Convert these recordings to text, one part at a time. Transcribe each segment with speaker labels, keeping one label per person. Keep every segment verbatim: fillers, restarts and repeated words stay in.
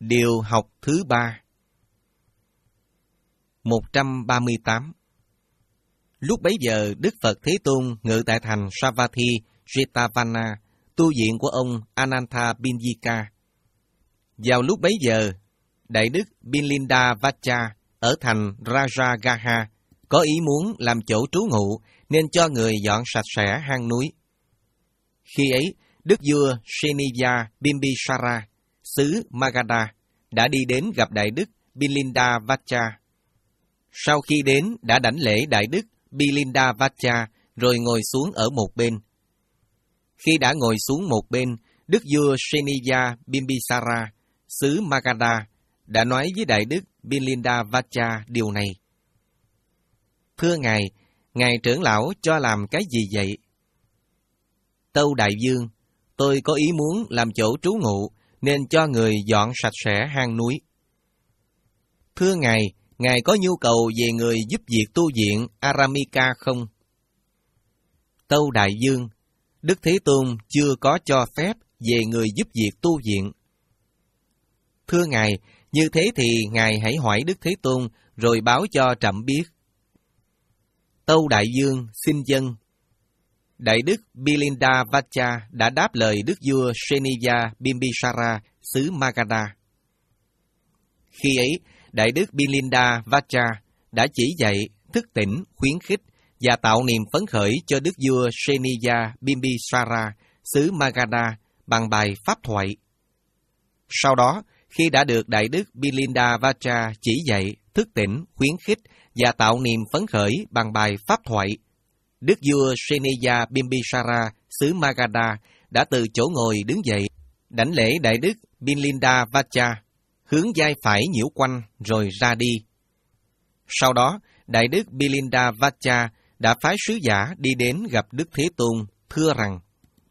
Speaker 1: Điều học thứ ba. một trăm ba mươi tám. Lúc bấy giờ, Đức Phật Thế Tôn ngự tại thành Savatthi, Jetavana, tu viện của ông Anantha Binyika. Vào lúc bấy giờ, Đại Đức Bilinda Vacha ở thành Rajagaha có ý muốn làm chỗ trú ngụ nên cho người dọn sạch sẽ hang núi. Khi ấy, Đức vua Seniya Bimbisara, xứ Magadha, đã đi đến gặp Đại Đức Bilinda Vacha. Sau khi đến, đã đảnh lễ Đại Đức Bilinda Vacha, rồi ngồi xuống ở một bên. Khi đã ngồi xuống một bên, Đức vua Seniya Bimbisara, xứ Magadha, đã nói với Đại Đức Bilinda Vacha điều này. Thưa Ngài, Ngài trưởng lão cho làm cái gì vậy? Tâu Đại Vương, tôi có ý muốn làm chỗ trú ngụ, nên cho người dọn sạch sẽ hang núi. Thưa Ngài, Ngài có nhu cầu về người giúp việc tu viện Aramika không? Tâu Đại Vương, Đức Thế Tôn chưa có cho phép về người giúp việc tu viện. Thưa Ngài, như thế thì Ngài hãy hỏi Đức Thế Tôn, rồi báo cho trẫm biết. Tâu Đại Vương xin dâng. Đại Đức Bilinda Vacha đã đáp lời Đức vua Seniya Bimbisara, xứ Magadha. Khi ấy, Đại Đức Bilinda Vacha đã chỉ dạy, thức tỉnh, khuyến khích và tạo niềm phấn khởi cho Đức vua Seniya Bimbisara, xứ Magadha bằng bài pháp thoại. Sau đó, khi đã được Đại Đức Bilinda Vacha chỉ dạy, thức tỉnh, khuyến khích và tạo niềm phấn khởi bằng bài pháp thoại, Đức vua Seniya Bimbisara, xứ Magadha đã từ chỗ ngồi đứng dậy, đảnh lễ Đại Đức Bilinda Vacha, hướng vai phải nhiễu quanh rồi ra đi. Sau đó, Đại Đức Bilinda Vacha đã phái sứ giả đi đến gặp Đức Thế Tôn, thưa rằng: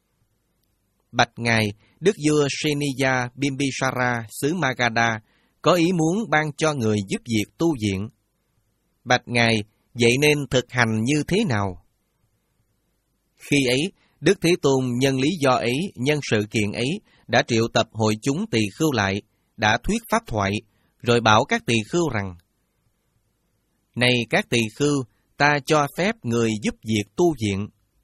Speaker 1: Bạch Ngài, Đức vua Seniya Bimbisara, xứ Magadha có ý muốn ban cho người giúp việc tu viện. Bạch Ngài, vậy nên thực hành như thế nào? Khi ấy, Đức Thế Tôn nhân lý do ấy, nhân sự kiện ấy, đã triệu tập hội chúng tỳ khưu lại, đã thuyết pháp thoại, rồi bảo các tỳ khưu rằng: Này các tỳ khưu, ta cho phép người giúp việc tu viện.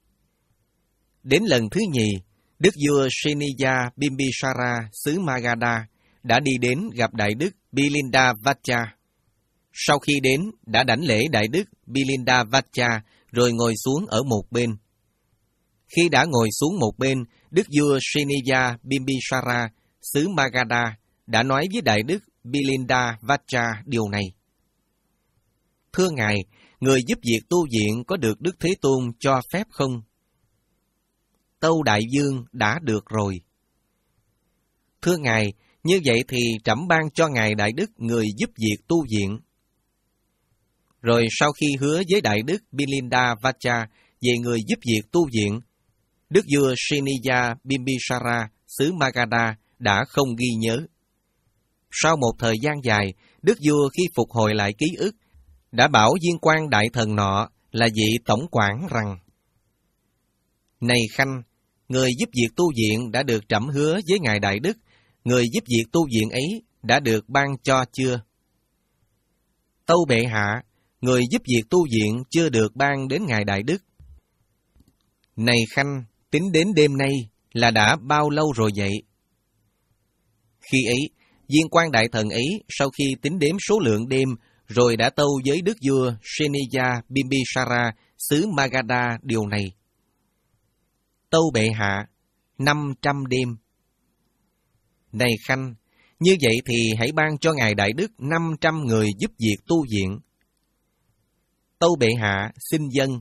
Speaker 1: Đến lần thứ nhì, Đức vua Seniya Bimbisara, xứ Magadha, đã đi đến gặp Đại Đức Bilinda Vacha. Sau khi đến, đã đảnh lễ Đại Đức Bilinda Vacha, rồi ngồi xuống ở một bên. Khi đã ngồi xuống một bên, Đức vua Seniya Bimbisara, xứ Magadha, đã nói với Đại Đức Bilinda Vacha điều này. Thưa Ngài, người giúp việc tu viện có được Đức Thế Tôn cho phép không? Tâu Đại Vương đã được rồi. Thưa Ngài, như vậy thì trẫm ban cho Ngài Đại Đức người giúp việc tu viện. Rồi sau khi hứa với Đại Đức Bilinda Vacha về người giúp việc tu viện, Đức vua Seniya Bimbisara, xứ Magadha đã không ghi nhớ. Sau một thời gian dài, Đức vua khi phục hồi lại ký ức, đã bảo viên quan đại thần nọ là vị tổng quản rằng: Này Khanh, người giúp việc tu viện đã được trẫm hứa với Ngài Đại Đức, người giúp việc tu viện ấy đã được ban cho chưa? Tâu bệ hạ, người giúp việc tu viện chưa được ban đến Ngài Đại Đức. Này Khanh, tính đến đêm nay là đã bao lâu rồi vậy? Khi ấy, viên quan đại thần ấy sau khi tính đếm số lượng đêm, rồi đã tâu với Đức vua Seniya Bimbisara, xứ Magadha điều này. Tâu bệ hạ, năm trăm đêm. Này Khanh, như vậy thì hãy ban cho Ngài Đại Đức năm trăm người giúp việc tu viện. Tâu bệ hạ, xin dâng.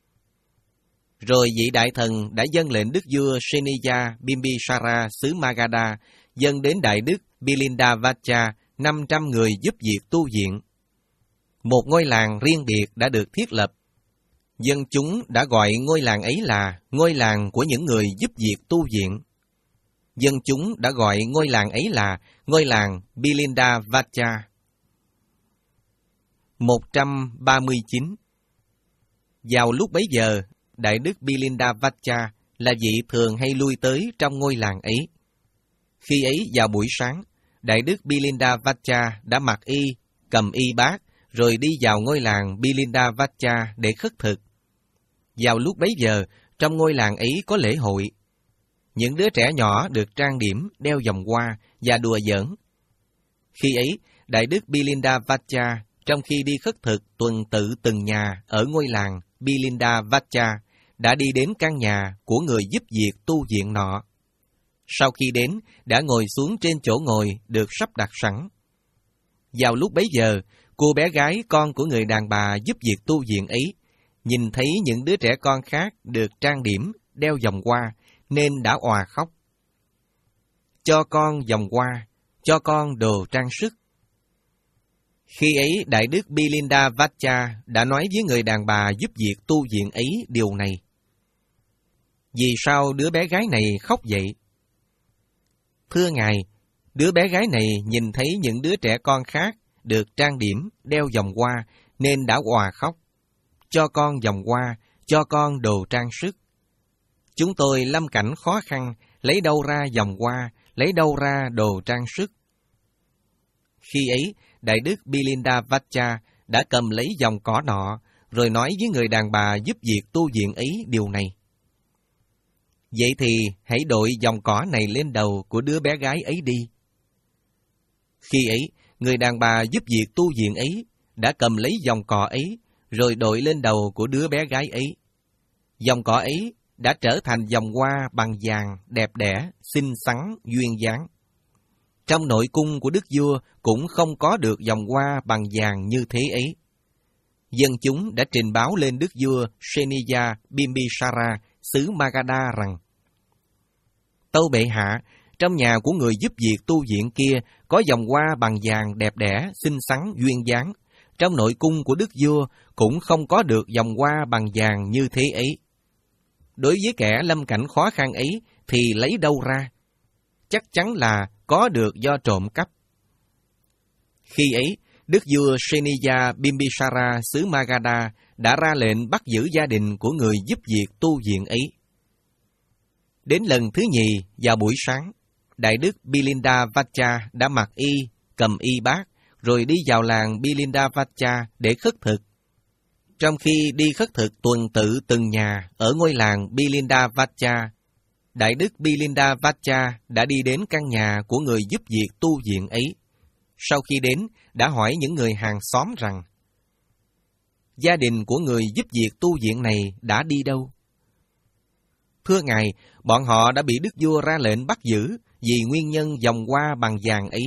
Speaker 1: Rồi vị đại thần đã dâng lệnh Đức vua Seniya Bimbisara, xứ Magadha, dâng đến Đại Đức Bilinda Vacha năm trăm người giúp việc tu viện. Một ngôi làng riêng biệt đã được thiết lập. Dân chúng đã gọi ngôi làng ấy là ngôi làng của những người giúp việc tu viện. Dân chúng đã gọi ngôi làng ấy là ngôi làng Bilinda Vacha. một trăm ba mươi chín. Vào lúc bấy giờ, Đại Đức Bilinda Vacha là vị thường hay lui tới trong ngôi làng ấy. Khi ấy vào buổi sáng, Đại đức Bilindavacha đã mặc y, cầm y bát, rồi đi vào ngôi làng Bilindavacha để khất thực. Vào lúc bấy giờ, trong ngôi làng ấy có lễ hội. Những đứa trẻ nhỏ được trang điểm, đeo vòng hoa và đùa giỡn. Khi ấy, Đại đức Bilindavacha trong khi đi khất thực tuần tự từng nhà ở ngôi làng Bilindavacha đã đi đến căn nhà của người giúp việc tu viện nọ. Sau khi đến, đã ngồi xuống trên chỗ ngồi được sắp đặt sẵn. Vào lúc bấy giờ, cô bé gái con của người đàn bà giúp việc tu viện ấy nhìn thấy những đứa trẻ con khác được trang điểm, đeo vòng hoa, nên đã òa khóc. Cho con vòng hoa, cho con đồ trang sức. Khi ấy, Đại đức Bilindavacha đã nói với người đàn bà giúp việc tu viện ấy điều này. Vì sao đứa bé gái này khóc vậy? Thưa Ngài, đứa bé gái này nhìn thấy những đứa trẻ con khác được trang điểm, đeo vòng hoa, nên đã òa khóc. Cho con vòng hoa, cho con đồ trang sức. Chúng tôi lâm cảnh khó khăn, lấy đâu ra vòng hoa, lấy đâu ra đồ trang sức. Khi ấy, Đại đức Bilindavacha đã cầm lấy vòng cỏ nọ, rồi nói với người đàn bà giúp việc tu viện ấy điều này. Vậy thì hãy đội vòng cỏ này lên đầu của đứa bé gái ấy đi. Khi ấy, người đàn bà giúp việc tu viện ấy đã cầm lấy vòng cỏ ấy, rồi đội lên đầu của đứa bé gái ấy. Vòng cỏ ấy đã trở thành vòng hoa bằng vàng, đẹp đẽ, xinh xắn, duyên dáng. Trong nội cung của đức vua cũng không có được vòng hoa bằng vàng như thế ấy. Dân chúng đã trình báo lên đức vua Seniya Bimbisara xứ Magadha rằng: Tâu bệ hạ, trong nhà của người giúp việc tu viện kia có vòng hoa bằng vàng đẹp đẽ, xinh xắn, duyên dáng. Trong nội cung của đức vua cũng không có được vòng hoa bằng vàng như thế ấy. Đối với kẻ lâm cảnh khó khăn ấy thì lấy đâu ra? Chắc chắn là có được do trộm cắp. Khi ấy, đức vua Seniya Bimbisara xứ Magadha đã ra lệnh bắt giữ gia đình của người giúp việc tu viện ấy. Đến lần thứ nhì vào buổi sáng, Đại đức Bilindavacha đã mặc y, cầm y bát, rồi đi vào làng Bilindavacha để khất thực. Trong khi đi khất thực tuần tự từng nhà ở ngôi làng Bilindavacha, Đại đức Bilindavacha đã đi đến căn nhà của người giúp việc tu viện ấy. Sau khi đến, đã hỏi những người hàng xóm rằng: Gia đình của người giúp việc tu viện này đã đi đâu? Thưa Ngài, bọn họ đã bị đức vua ra lệnh bắt giữ vì nguyên nhân vòng hoa bằng vàng ấy.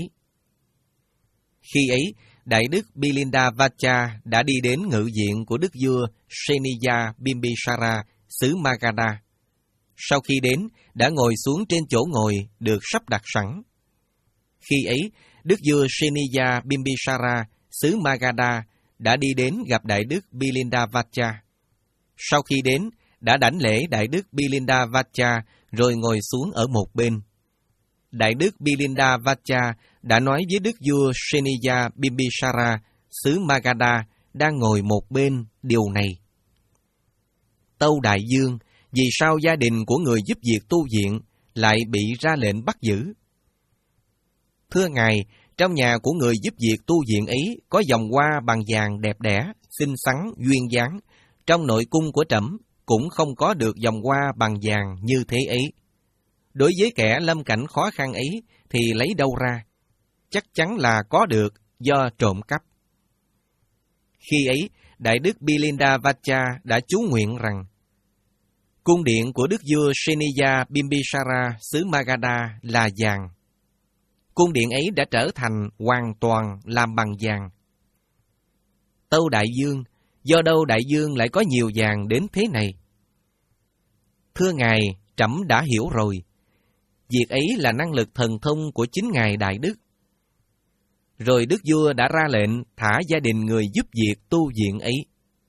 Speaker 1: Khi ấy, Đại đức Bilindavacha đã đi đến ngự viện của đức vua Seniya Bimbisara xứ Magadha. Sau khi đến, đã ngồi xuống trên chỗ ngồi được sắp đặt sẵn. Khi ấy, đức vua Seniya Bimbisara xứ Magadha đã đi đến gặp Đại đức Bilindavacha. Sau khi đến, đã đảnh lễ Đại đức Bilindavacha rồi ngồi xuống ở một bên. Đại đức Bilindavacha đã nói với đức vua Seniya Bimbisara xứ Magadha đang ngồi một bên điều này. Tâu đại vương, vì sao gia đình của người giúp việc tu viện lại bị ra lệnh bắt giữ? Thưa Ngài, trong nhà của người giúp việc tu viện ấy có vòng hoa bằng vàng đẹp đẽ, xinh xắn, duyên dáng. Trong nội cung của trẫm cũng không có được vòng hoa bằng vàng như thế ấy. Đối với kẻ lâm cảnh khó khăn ấy thì lấy đâu ra? Chắc chắn là có được do trộm cắp. Khi ấy, Đại đức Bilindavacha đã chú nguyện rằng: Cung điện của đức vua Seniya Bimbisara xứ Magadha là vàng. Cung điện ấy đã trở thành hoàn toàn làm bằng vàng. Tâu đại vương, do đâu đại vương lại có nhiều vàng đến thế này? Thưa Ngài, trẫm đã hiểu rồi. Việc ấy là năng lực thần thông của chính Ngài Đại Đức. Rồi đức vua đã ra lệnh thả gia đình người giúp việc tu viện ấy.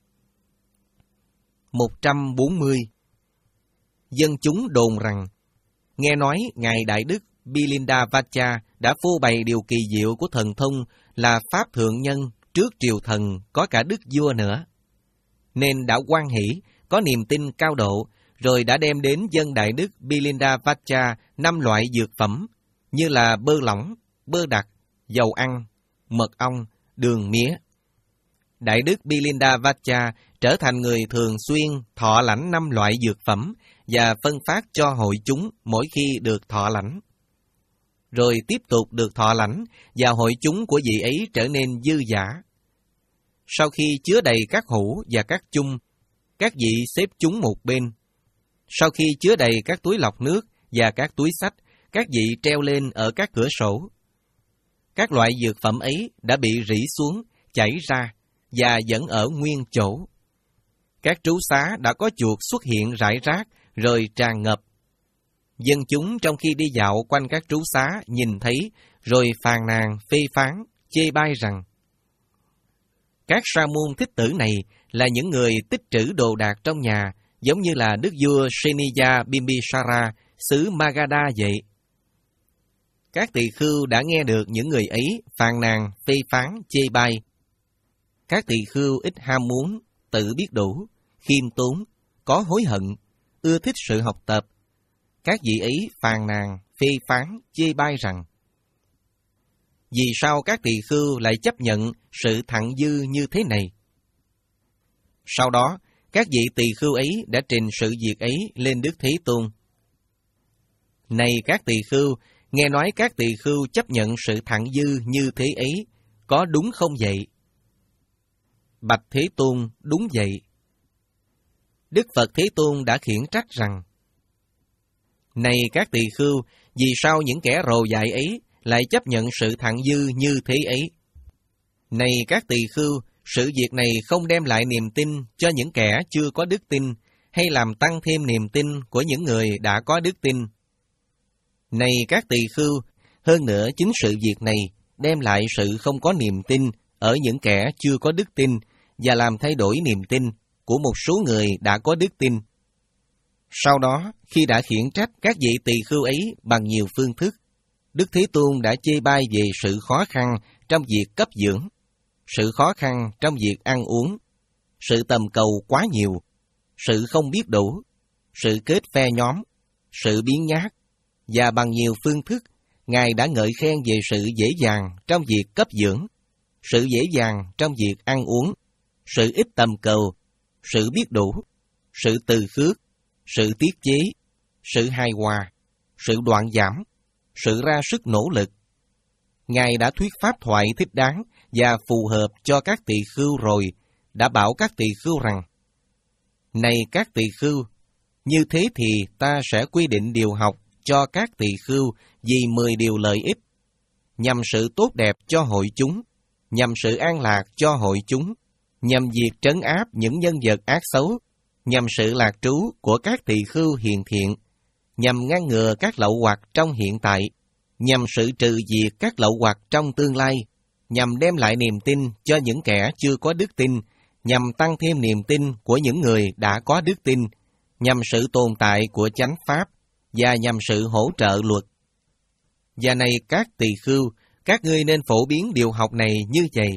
Speaker 1: một trăm bốn mươi. Dân chúng đồn rằng, nghe nói Ngài Đại Đức Bilindavacha đã phô bày điều kỳ diệu của thần thông là Pháp Thượng Nhân trước triều thần có cả đức vua nữa. Nên đã hoan hỷ, có niềm tin cao độ, rồi đã đem đến dân Đại Đức Bilindavacha năm loại dược phẩm, như là bơ lỏng, bơ đặc, dầu ăn, mật ong, đường mía. Đại đức Bilinda Vacha trở thành người thường xuyên thọ lãnh năm loại dược phẩm và phân phát cho hội chúng mỗi khi được thọ lãnh. Rồi tiếp tục được thọ lãnh và hội chúng của vị ấy trở nên dư dả. Sau khi chứa đầy các hũ và các chung, các vị xếp chúng một bên. Sau khi chứa đầy các túi lọc nước và các túi xách, các vị treo lên ở các cửa sổ. Các loại dược phẩm ấy đã bị rỉ xuống, chảy ra và vẫn ở nguyên chỗ. Các trú xá đã có chuột xuất hiện rải rác rồi tràn ngập. Dân chúng trong khi đi dạo quanh các trú xá nhìn thấy rồi phàn nàn phê phán, chê bai rằng các sa môn thích tử này là những người tích trữ đồ đạc trong nhà, giống như là đức vua Seniya Bimbisara xứ Magadha vậy. Các tỳ khưu đã nghe được những người ấy phàn nàn, phê phán, chê bai. Các tỳ khưu ít ham muốn, tự biết đủ, khiêm tốn, có hối hận, ưa thích sự học tập. Các vị ấy phàn nàn, phê phán, chê bai rằng vì sao các tỳ khưu lại chấp nhận sự thặng dư như thế này? Sau đó, các vị tỳ khưu ấy đã trình sự việc ấy lên Đức Thế Tôn. Này các tỳ khưu, nghe nói các tỳ khưu chấp nhận sự thặng dư như thế ấy, có đúng không vậy? Bạch Thế Tôn, đúng vậy. Đức Phật Thế Tôn đã khiển trách rằng, này các tỳ khưu, vì sao những kẻ rồ dại ấy lại chấp nhận sự thặng dư như thế ấy? Này các tỳ khưu, sự việc này không đem lại niềm tin cho những kẻ chưa có đức tin, hay làm tăng thêm niềm tin của những người đã có đức tin. Này các tỳ khưu, hơn nữa chính sự việc này đem lại sự không có niềm tin ở những kẻ chưa có đức tin và làm thay đổi niềm tin của một số người đã có đức tin. Sau đó, khi đã khiển trách các vị tỳ khưu ấy bằng nhiều phương thức, Đức Thế Tôn đã chê bai về sự khó khăn trong việc cấp dưỡng, sự khó khăn trong việc ăn uống, sự tầm cầu quá nhiều, sự không biết đủ, sự kết phe nhóm, sự biến nhát, và bằng nhiều phương thức, Ngài đã ngợi khen về sự dễ dàng trong việc cấp dưỡng, sự dễ dàng trong việc ăn uống, sự ít tầm cầu, sự biết đủ, sự từ khước, sự tiết chế, sự hài hòa, sự đoạn giảm, sự ra sức nỗ lực. Ngài đã thuyết pháp thoại thích đáng và phù hợp cho các tỳ khưu rồi, đã bảo các tỳ khưu rằng, này các tỳ khưu, như thế thì ta sẽ quy định điều học cho các tỳ khưu vì mười điều lợi ích, nhằm sự tốt đẹp cho hội chúng, nhằm sự an lạc cho hội chúng, nhằm việc trấn áp những nhân vật ác xấu, nhằm sự lạc trú của các tỳ khưu hiền thiện, nhằm ngăn ngừa các lậu hoặc trong hiện tại, nhằm sự trừ diệt các lậu hoặc trong tương lai, nhằm đem lại niềm tin cho những kẻ chưa có đức tin, nhằm tăng thêm niềm tin của những người đã có đức tin, nhằm sự tồn tại của chánh pháp, và nhằm sự hỗ trợ luật. Và này các tỳ khưu, các ngươi nên phổ biến điều học này như vậy.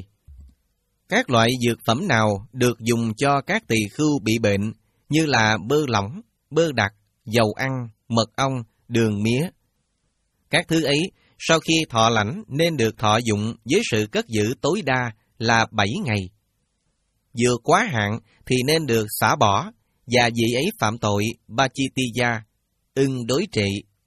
Speaker 1: Các loại dược phẩm nào được dùng cho các tỳ khưu bị bệnh, như là bơ lỏng, bơ đặc, dầu ăn, mật ong, đường mía. Các thứ ấy, sau khi thọ lãnh nên được thọ dụng với sự cất giữ tối đa là bảy ngày. Vừa quá hạn thì nên được xả bỏ, và vị ấy phạm tội Bachitiya, ưng đối trị.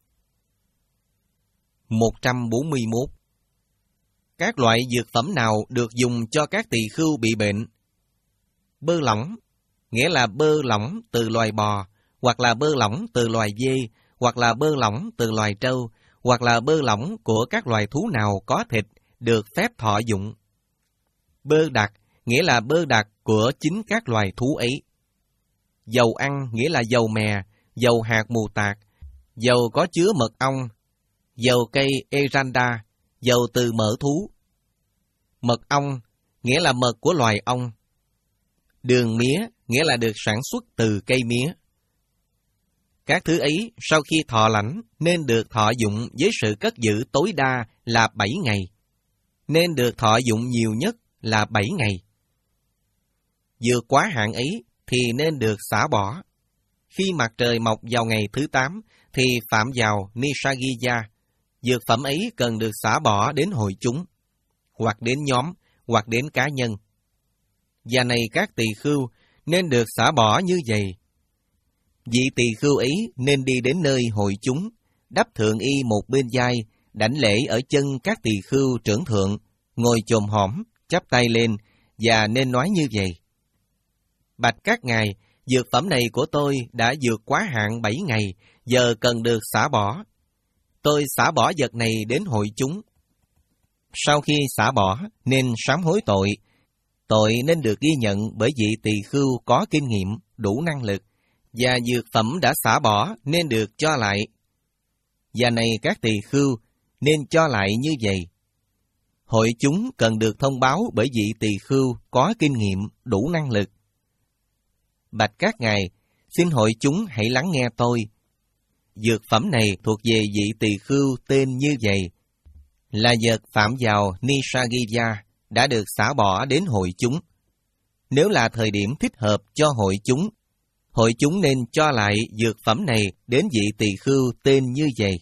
Speaker 1: một trăm bốn mươi mốt. Các loại dược phẩm nào được dùng cho các tỳ khưu bị bệnh? Bơ lỏng, nghĩa là bơ lỏng từ loài bò, hoặc là bơ lỏng từ loài dê, hoặc là bơ lỏng từ loài trâu, hoặc là bơ lỏng của các loài thú nào có thịt được phép thọ dụng. Bơ đặc, nghĩa là bơ đặc của chính các loài thú ấy. Dầu ăn, nghĩa là dầu mè, dầu hạt mù tạt, dầu có chứa mật ong, dầu cây eranda, dầu từ mỡ thú. Mật ong, nghĩa là mật của loài ong. Đường mía, nghĩa là được sản xuất từ cây mía. Các thứ ấy, sau khi thọ lãnh, nên được thọ dụng với sự cất giữ tối đa là bảy ngày. Nên được thọ dụng nhiều nhất là bảy ngày. Vượt quá hạn ấy, thì nên được xả bỏ. Khi mặt trời mọc vào ngày thứ tám, thì phạm vào Nisagiya, dược phẩm ấy cần được xả bỏ đến hội chúng, hoặc đến nhóm, hoặc đến cá nhân. Và này các tỳ khưu nên được xả bỏ như vậy. Vị tỳ khưu ấy nên đi đến nơi hội chúng, đắp thượng y một bên vai, đảnh lễ ở chân các tỳ khưu trưởng thượng, ngồi chồm hõm, chắp tay lên, và nên nói như vậy: Bạch các ngài, dược phẩm này của tôi đã vượt quá hạn bảy ngày, giờ cần được xả bỏ. Tôi xả bỏ vật này đến hội chúng. Sau khi xả bỏ, nên sám hối tội. Tội nên được ghi nhận bởi vị tỳ khưu có kinh nghiệm, đủ năng lực, và dược phẩm đã xả bỏ nên được cho lại. Và này các tỳ khưu, nên cho lại như vậy. Hội chúng cần được thông báo bởi vị tỳ khưu có kinh nghiệm, đủ năng lực. Bạch các ngài, xin hội chúng hãy lắng nghe tôi. Dược phẩm này thuộc về vị tỳ khưu tên như vậy, là vật phạm vào Nisaggiya, đã được xả bỏ đến hội chúng. Nếu là thời điểm thích hợp cho hội chúng, hội chúng nên cho lại dược phẩm này đến vị tỳ khưu tên như vậy.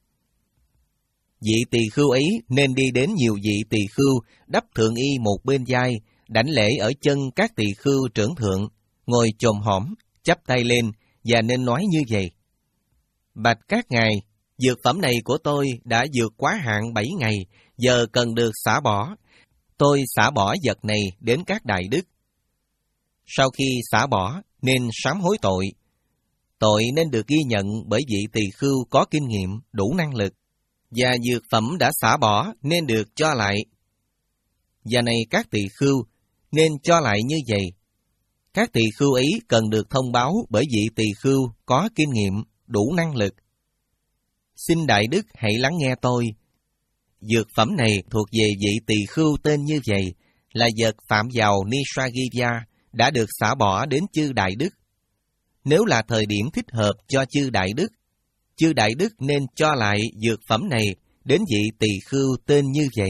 Speaker 1: Vị tỳ khưu ấy nên đi đến nhiều vị tỳ khưu, đắp thượng y một bên vai, đảnh lễ ở chân các tỳ khưu trưởng thượng, ngồi chồm hõm, chắp tay lên, và nên nói như vậy: Bạch các ngài, dược phẩm này của tôi đã vượt quá hạn bảy ngày, giờ cần được xả bỏ. Tôi xả bỏ vật này đến các đại đức. Sau khi xả bỏ, nên sám hối tội. Tội nên được ghi nhận bởi vị tỳ khưu có kinh nghiệm, đủ năng lực, và dược phẩm đã xả bỏ nên được cho lại. Và này các tỳ khưu, nên cho lại như vậy. Các tỳ khưu ấy cần được thông báo bởi vị tỳ khưu có kinh nghiệm, đủ năng lực. Xin đại đức hãy lắng nghe tôi. Dược phẩm này thuộc về vị tỳ khưu tên như vậy, là vật phạm vào Nisaggiya, đã được xả bỏ đến chư đại đức. Nếu là thời điểm thích hợp cho chư đại đức, chư đại đức nên cho lại dược phẩm này đến vị tỳ khưu tên như vậy.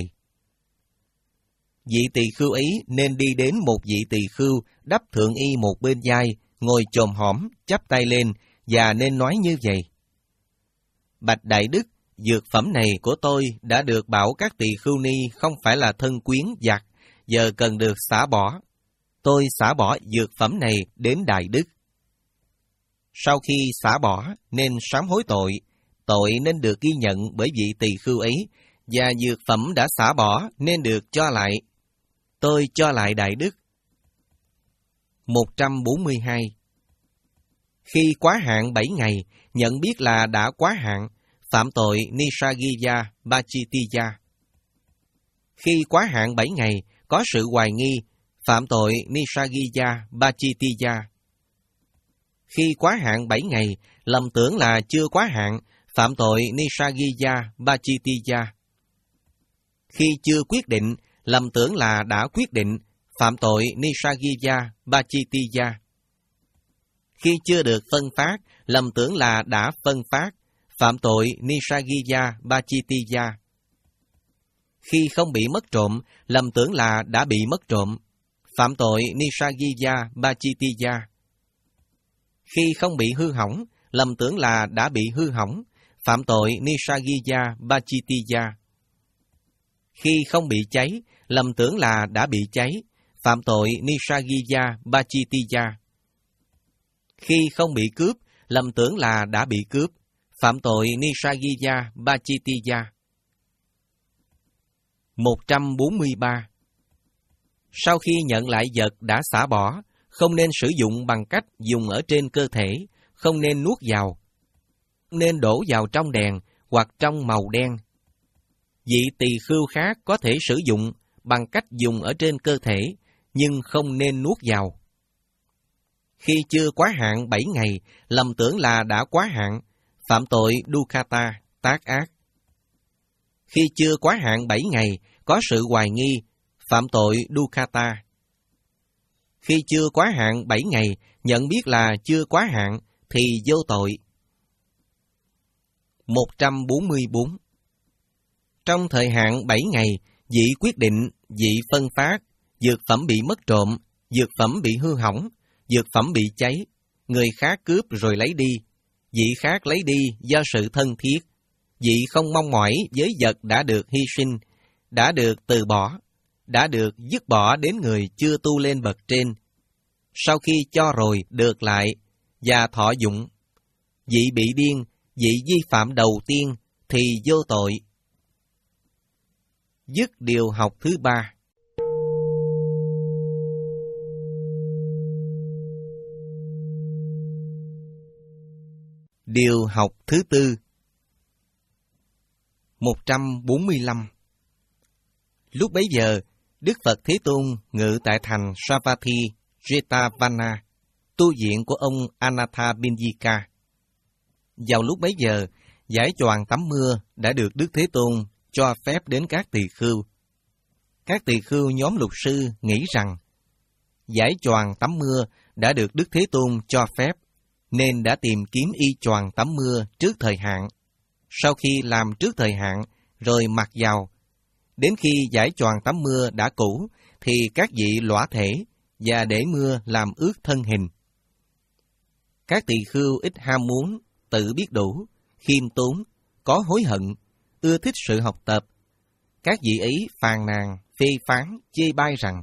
Speaker 1: Vị tỳ khưu ấy nên đi đến một vị tỳ khưu, đắp thượng y một bên vai, ngồi chồm hõm, chắp tay lên, và nên nói như vậy: Bạch đại đức, dược phẩm này của tôi đã được bảo các tỳ khưu ni không phải là thân quyến giặc, giờ cần được xả bỏ. Tôi xả bỏ dược phẩm này đến đại đức. Sau khi xả bỏ, nên sám hối tội. Tội nên được ghi nhận bởi vị tỳ khưu ấy, và dược phẩm đã xả bỏ nên được cho lại. Tôi cho lại đại đức. một trăm bốn mươi hai. Khi quá hạn bảy ngày, nhận biết là đã quá hạn, phạm tội Nisaggiya Bachitiya. Khi quá hạn bảy ngày, có sự hoài nghi, phạm tội Nisaggiya Bachitiya. Khi quá hạn bảy ngày, lầm tưởng là chưa quá hạn, phạm tội Nisaggiya Bachitiya. Khi chưa quyết định, lầm tưởng là đã quyết định, phạm tội Nisaggiya Bachitiya. Khi chưa được phân phát, lầm tưởng là đã phân phát, phạm tội Nisaggiya Bachitiya. Khi không bị mất trộm, lầm tưởng là đã bị mất trộm, phạm tội Nisaggiya Bachitiya. Khi không bị hư hỏng, lầm tưởng là đã bị hư hỏng, phạm tội Nisaggiya Bachitiya. Khi không bị cháy, lầm tưởng là đã bị cháy, phạm tội Nisaggiya Bachitiya. Khi không bị cướp, lầm tưởng là đã bị cướp, phạm tội Nisaggiya Bachitiya. một trăm bốn mươi ba. Sau khi nhận lại vật đã xả bỏ, không nên sử dụng bằng cách dùng ở trên cơ thể, không nên nuốt vào, nên đổ vào trong đèn hoặc trong màu đen. Vị tỳ khưu khác có thể sử dụng bằng cách dùng ở trên cơ thể, nhưng không nên nuốt vào. Khi chưa quá hạn bảy ngày, lầm tưởng là đã quá hạn, phạm tội Dukkata, tác ác. Khi chưa quá hạn bảy ngày, có sự hoài nghi, phạm tội Dukkata. Khi chưa quá hạn bảy ngày, nhận biết là chưa quá hạn, thì vô tội. một trăm bốn mươi bốn. Trong thời hạn bảy ngày, vị quyết định, vị phân phát, dược phẩm bị mất trộm, dược phẩm bị hư hỏng, dược phẩm bị cháy, người khác cướp rồi lấy đi, vị khác lấy đi do sự thân thiết, Vị không mong mỏi với vật đã được hy sinh, đã được từ bỏ, đã được dứt bỏ đến người chưa tu lên bậc trên. Sau khi cho rồi được lại và thọ dụng, vị bị điên, vị vi phạm đầu tiên thì vô tội. Dứt điều học thứ ba. Điều học thứ tư. một trăm bốn mươi lăm. Lúc bấy giờ, Đức Phật Thế Tôn ngự tại thành Savatthi Jetavana, tu viện của ông Anatha Binyika. Vào lúc bấy giờ, giải choàng tắm mưa đã được Đức Thế Tôn cho phép đến các tỳ khưu. Các tỳ khưu nhóm lục sư nghĩ rằng giải choàng tắm mưa đã được Đức Thế Tôn cho phép, nên đã tìm kiếm y choàng tắm mưa trước thời hạn. Sau khi làm trước thời hạn, rồi mặc vào. Đến khi giải choàng tắm mưa đã cũ, thì các vị lõa thể và để mưa làm ướt thân hình. Các tỳ khưu ít ham muốn, tự biết đủ, khiêm tốn, có hối hận, ưa thích sự học tập. Các vị ấy phàn nàn, phê phán, chê bai rằng: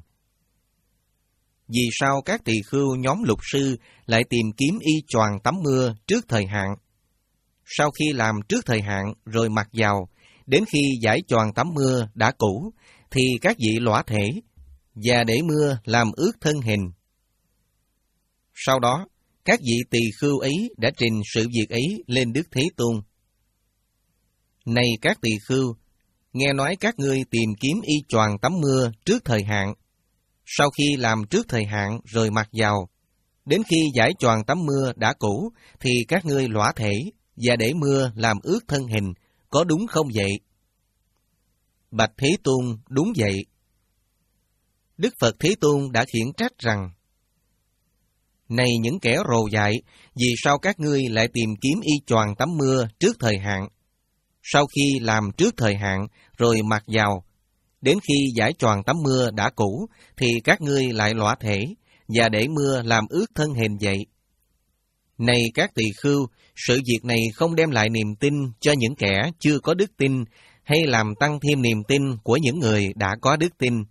Speaker 1: vì sao các tỳ khưu nhóm lục sư lại tìm kiếm y choàng tắm mưa trước thời hạn? Sau khi làm trước thời hạn rồi mặc vào, đến khi giải choàng tắm mưa đã cũ, thì các vị lõa thể và để mưa làm ướt thân hình. Sau đó, các vị tỳ khưu ấy đã trình sự việc ấy lên Đức Thế Tôn. Này các tỳ khưu, nghe nói các ngươi tìm kiếm y choàng tắm mưa trước thời hạn. Sau khi làm trước thời hạn rồi mặc vào, đến khi giải choàng tắm mưa đã cũ, thì các ngươi lõa thể và để mưa làm ướt thân hình, có đúng không vậy? Bạch Thế Tôn, đúng vậy. Đức Phật Thế Tôn đã khiển trách rằng: này những kẻ rồ dại, vì sao các ngươi lại tìm kiếm y choàng tắm mưa trước thời hạn? Sau khi làm trước thời hạn rồi mặc vào, đến khi giải choàng tắm mưa đã cũ, thì các ngươi lại lõa thể và để mưa làm ướt thân hình vậy. Này các tỳ khưu, sự việc này không đem lại niềm tin cho những kẻ chưa có đức tin, hay làm tăng thêm niềm tin của những người đã có đức tin.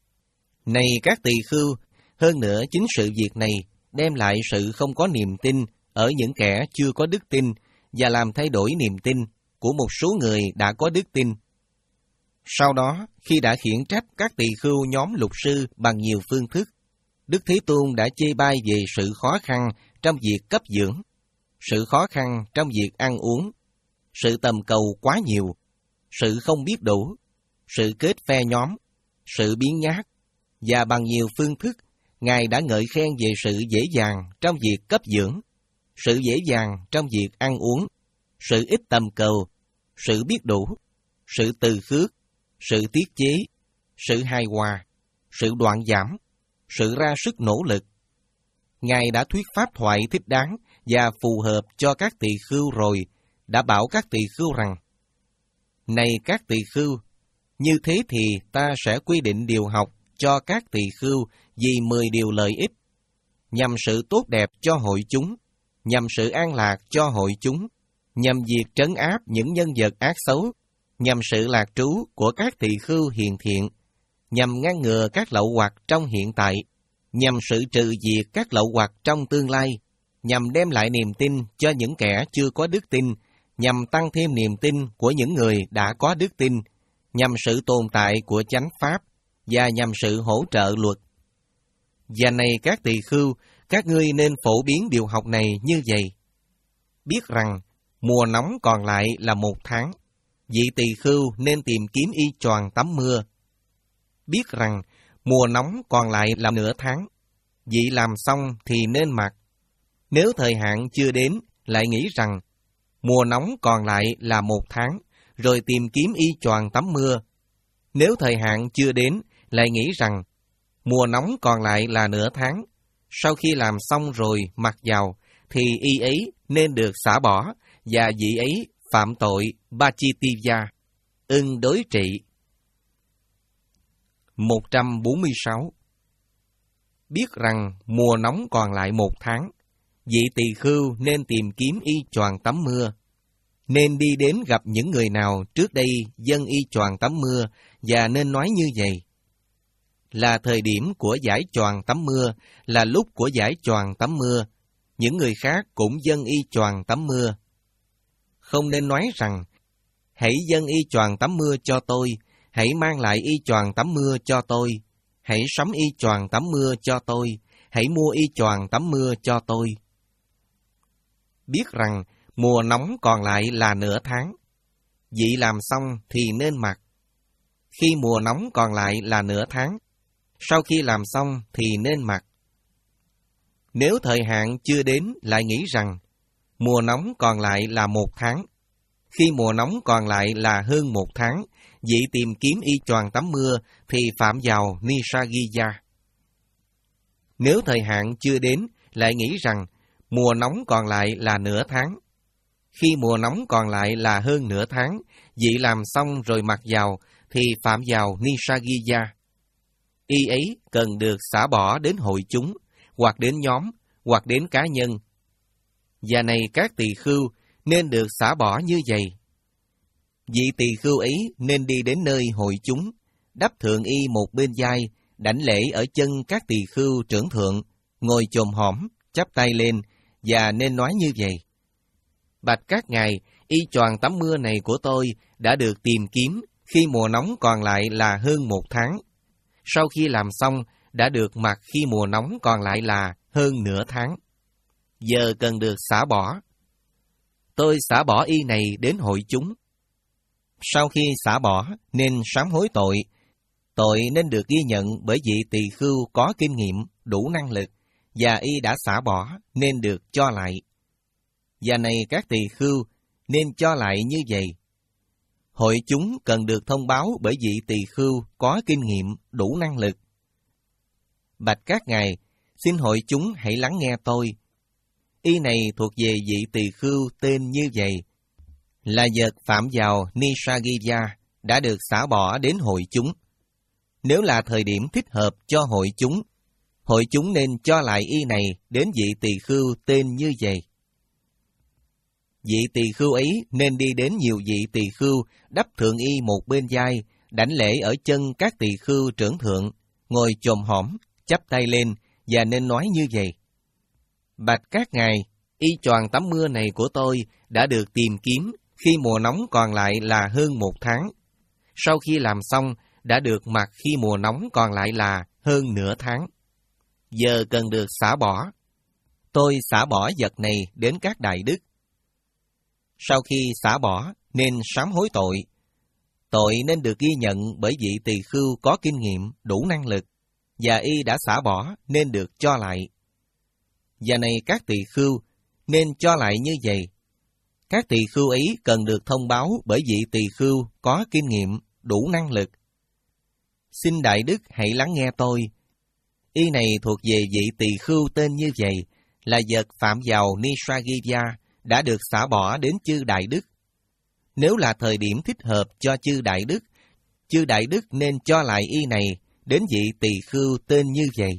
Speaker 1: Này các tỳ khưu, hơn nữa chính sự việc này đem lại sự không có niềm tin ở những kẻ chưa có đức tin và làm thay đổi niềm tin của một số người đã có đức tin. Sau đó, khi đã khiển trách các tỳ khưu nhóm lục sư bằng nhiều phương thức, Đức Thế Tôn đã chê bai về sự khó khăn trong việc cấp dưỡng, sự khó khăn trong việc ăn uống, sự tầm cầu quá nhiều, sự không biết đủ, sự kết phe nhóm, sự biến nhát, và bằng nhiều phương thức, Ngài đã ngợi khen về sự dễ dàng trong việc cấp dưỡng, sự dễ dàng trong việc ăn uống, sự ít tầm cầu, sự biết đủ, sự từ khước, sự tiết chế, sự hài hòa, sự đoạn giảm, sự ra sức nỗ lực. Ngài đã thuyết pháp thoại thích đáng và phù hợp cho các tỳ khưu rồi, đã bảo các tỳ khưu rằng: này các tỳ khưu, như thế thì ta sẽ quy định điều học cho các tỳ khưu vì mười điều lợi ích, nhằm sự tốt đẹp cho hội chúng, nhằm sự an lạc cho hội chúng, nhằm việc trấn áp những nhân vật ác xấu, nhằm sự lạc trú của các tỳ khưu hiền thiện, nhằm ngăn ngừa các lậu hoặc trong hiện tại, nhằm sự trừ diệt các lậu hoặc trong tương lai, nhằm đem lại niềm tin cho những kẻ chưa có đức tin, nhằm tăng thêm niềm tin của những người đã có đức tin, nhằm sự tồn tại của chánh pháp, và nhằm sự hỗ trợ luật. Và này các tỳ khưu, các ngươi nên phổ biến điều học này như vậy. Biết rằng, mùa nóng còn lại là một tháng, vị tỳ khưu nên tìm kiếm y choàng tắm mưa. Biết rằng, mùa nóng còn lại là nửa tháng, vị làm xong thì nên mặc. Nếu thời hạn chưa đến, lại nghĩ rằng, mùa nóng còn lại là một tháng, rồi tìm kiếm y choàng tắm mưa. Nếu thời hạn chưa đến, lại nghĩ rằng, mùa nóng còn lại là nửa tháng, sau khi làm xong rồi mặc vào, thì y ấy nên được xả bỏ, và vị ấy phạm tội Bachitiya, ưng đối trị. một trăm bốn mươi sáu. Biết rằng mùa nóng còn lại một tháng, vị tỳ khưu nên tìm kiếm y choàng tắm mưa. nên đi đến gặp những người nào trước đây dâng y choàng tắm mưa và nên nói như vậy. Là thời điểm của giải choàng tắm mưa, là lúc của giải choàng tắm mưa, những người khác cũng dâng y choàng tắm mưa. Không nên nói rằng, hãy dâng y choàng tắm mưa cho tôi, hãy mang lại y choàng tắm mưa cho tôi, hãy sắm y choàng tắm mưa cho tôi, hãy mua y choàng tắm mưa cho tôi. Biết rằng mùa nóng còn lại là nửa tháng, vậy làm xong thì nên mặc. Khi mùa nóng còn lại là nửa tháng, sau khi làm xong thì nên mặc. Nếu thời hạn chưa đến lại nghĩ rằng mùa nóng còn lại là một tháng, khi mùa nóng còn lại là hơn một tháng, vậy tìm kiếm y choàng tắm mưa thì phạm vào Nishaggiya. Nếu thời hạn chưa đến lại nghĩ rằng mùa nóng còn lại là nửa tháng, khi mùa nóng còn lại là hơn nửa tháng, vậy làm xong rồi mặc vào thì phạm vào Nishaggiya. Y ấy cần được xả bỏ đến hội chúng, hoặc đến nhóm, hoặc đến cá nhân. Và này các tỳ khưu nên được xả bỏ như vậy. Vị tỳ khưu ấy nên đi đến nơi hội chúng, đắp thượng y một bên vai, đảnh lễ ở chân các tỳ khưu trưởng thượng, ngồi chồm hõm, chắp tay lên, và nên nói như vậy. Bạch các ngài, y choàng tắm mưa này của tôi đã được tìm kiếm khi mùa nóng còn lại là hơn một tháng. Sau khi làm xong, đã được mặc khi mùa nóng còn lại là hơn nửa tháng. Giờ cần được xả bỏ. Tôi xả bỏ y này đến hội chúng. Sau khi xả bỏ, nên sám hối tội. Tội nên được ghi nhận bởi vị tỳ khưu có kinh nghiệm, đủ năng lực, và y đã xả bỏ nên được cho lại. Và này các tỳ khưu, nên cho lại như vậy. Hội chúng cần được thông báo bởi vị tỳ khưu có kinh nghiệm, đủ năng lực. Bạch các ngài, xin hội chúng hãy lắng nghe tôi. Y này thuộc về vị tỳ khưu tên như vậy, là vật phạm vào Nishaggiya, đã được xả bỏ đến hội chúng. Nếu là thời điểm thích hợp cho hội chúng, hội chúng nên cho lại y này đến vị tỳ khưu tên như vậy. Vị tỳ khưu ấy nên đi đến nhiều vị tỳ khưu, đắp thượng y một bên vai, đảnh lễ ở chân các tỳ khưu trưởng thượng, ngồi chồm hõm, chắp tay lên, và nên nói như vậy. Bạch các ngài, y choàng tắm mưa này của tôi đã được tìm kiếm khi mùa nóng còn lại là hơn một tháng. Sau khi làm xong, đã được mặc khi mùa nóng còn lại là hơn nửa tháng. Giờ cần được xả bỏ. Tôi xả bỏ vật này đến các đại đức. Sau khi xả bỏ, nên sám hối tội. Tội nên được ghi nhận bởi vị tỳ khưu có kinh nghiệm, đủ năng lực, và y đã xả bỏ nên được cho lại. Và này các tỳ khưu, nên cho lại như vậy. Các tỳ khưu ấy cần được thông báo bởi vị tỳ khưu có kinh nghiệm, đủ năng lực. Xin đại đức hãy lắng nghe tôi. Y này thuộc về vị tỳ khưu tên như vậy, là vật phạm vào Nishaggiya, đã được xả bỏ đến chư đại đức. Nếu là thời điểm thích hợp cho chư đại đức, chư đại đức nên cho lại y này đến vị tỳ khưu tên như vậy.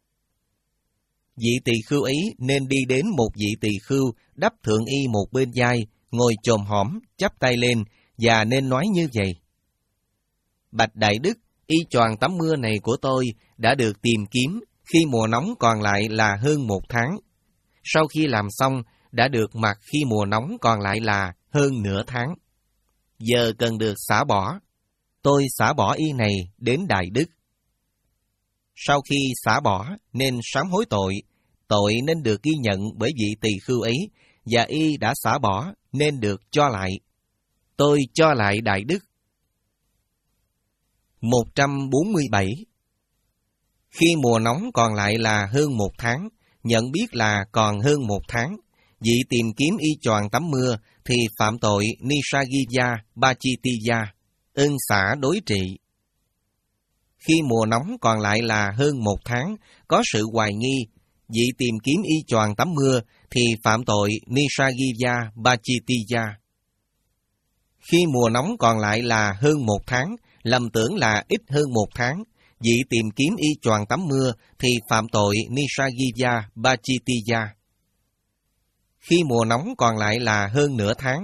Speaker 1: Vị tỳ khưu ấy nên đi đến một vị tỳ khưu, đắp thượng y một bên vai, ngồi chồm hõm, chắp tay lên, và nên nói như vậy. Bạch đại đức, y choàng tắm mưa này của tôi đã được tìm kiếm khi mùa nóng còn lại là hơn một tháng. Sau khi làm xong, đã được mặc khi mùa nóng còn lại là hơn nửa tháng. Giờ cần được xả bỏ. Tôi xả bỏ y này đến đại đức. Sau khi xả bỏ, nên sám hối tội. Tội nên được ghi nhận bởi vị tỳ khưu ấy, và y đã xả bỏ nên được cho lại. Tôi cho lại đại đức. một trăm bốn mươi bảy. Khi mùa nóng còn lại là hơn một tháng, nhận biết là còn hơn một tháng, vị tìm kiếm y choàng tắm mưa thì phạm tội Nishaggiya Bachitiya, ân xả đối trị. Khi mùa nóng còn lại là hơn một tháng, có sự hoài nghi, vị tìm kiếm y choàng tắm mưa thì phạm tội Nishaggiya Bachitiya. Khi mùa nóng còn lại là hơn một tháng, lầm tưởng là ít hơn một tháng, vị tìm kiếm y choàng tắm mưa thì phạm tội Nishaggiya Bachitiya. Khi mùa nóng còn lại là hơn nửa tháng,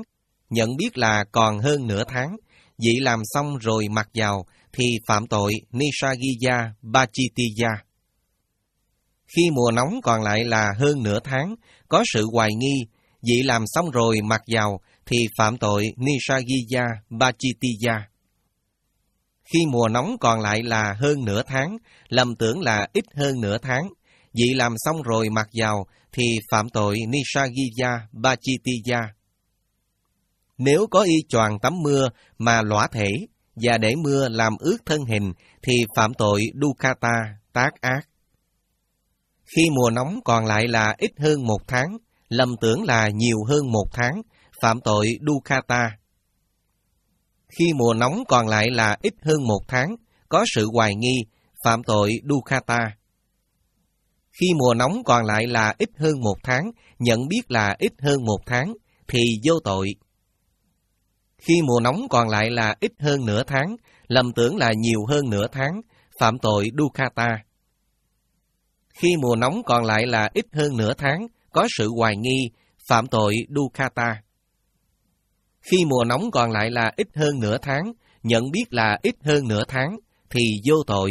Speaker 1: nhận biết là còn hơn nửa tháng, vị làm xong rồi mặc vào, thì phạm tội Nisagiya Bachitiya. Khi mùa nóng còn lại là hơn nửa tháng, có sự hoài nghi, vị làm xong rồi mặc vào, thì phạm tội Nisagiya Bachitiya. Khi mùa nóng còn lại là hơn nửa tháng, lầm tưởng là ít hơn nửa tháng, vị làm xong rồi mặc vào, thì phạm tội Nisagiya Bachitiya. Nếu có y choàng tắm mưa mà lõa thể, và để mưa làm ướt thân hình, thì phạm tội Dukkata, tác ác. Khi mùa nóng còn lại là ít hơn một tháng, lầm tưởng là nhiều hơn một tháng, phạm tội Dukkata. Khi mùa nóng còn lại là ít hơn một tháng, có sự hoài nghi, phạm tội Dukkata. Khi mùa nóng còn lại là ít hơn một tháng, nhận biết là ít hơn một tháng, thì vô tội. Khi mùa nóng còn lại là ít hơn nửa tháng, lầm tưởng là nhiều hơn nửa tháng, phạm tội Dukkata. Khi mùa nóng còn lại là ít hơn nửa tháng, có sự hoài nghi, phạm tội Dukkata. Khi mùa nóng còn lại là ít hơn nửa tháng, nhận biết là ít hơn nửa tháng, thì vô tội.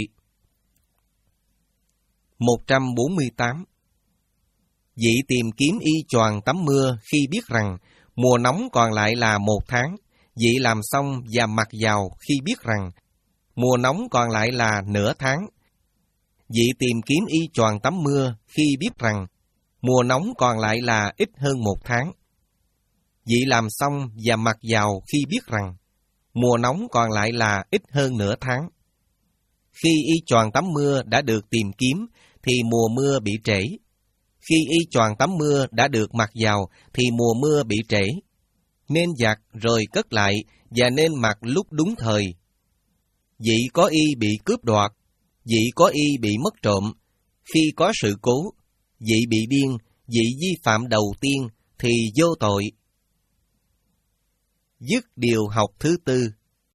Speaker 1: một trăm bốn mươi tám. Vị tìm kiếm y choàng tắm mưa khi biết rằng mùa nóng còn lại là một tháng, vị làm xong và mặc vào khi biết rằng mùa nóng còn lại là nửa tháng. Vị tìm kiếm y choàng tắm mưa khi biết rằng mùa nóng còn lại là ít hơn một tháng. Vị làm xong và mặc vào khi biết rằng mùa nóng còn lại là ít hơn nửa tháng. Khi y choàng tắm mưa đã được tìm kiếm, thì mùa mưa bị trễ. Khi y choàng tắm mưa đã được mặc vào, thì mùa mưa bị trễ. Nên giặt rồi cất lại, và nên mặc lúc đúng thời. Vị có y bị cướp đoạt, vị có y bị mất trộm. Khi có sự cố, vị bị điên, vị vi phạm đầu tiên, thì vô tội. Dứt điều học thứ tư.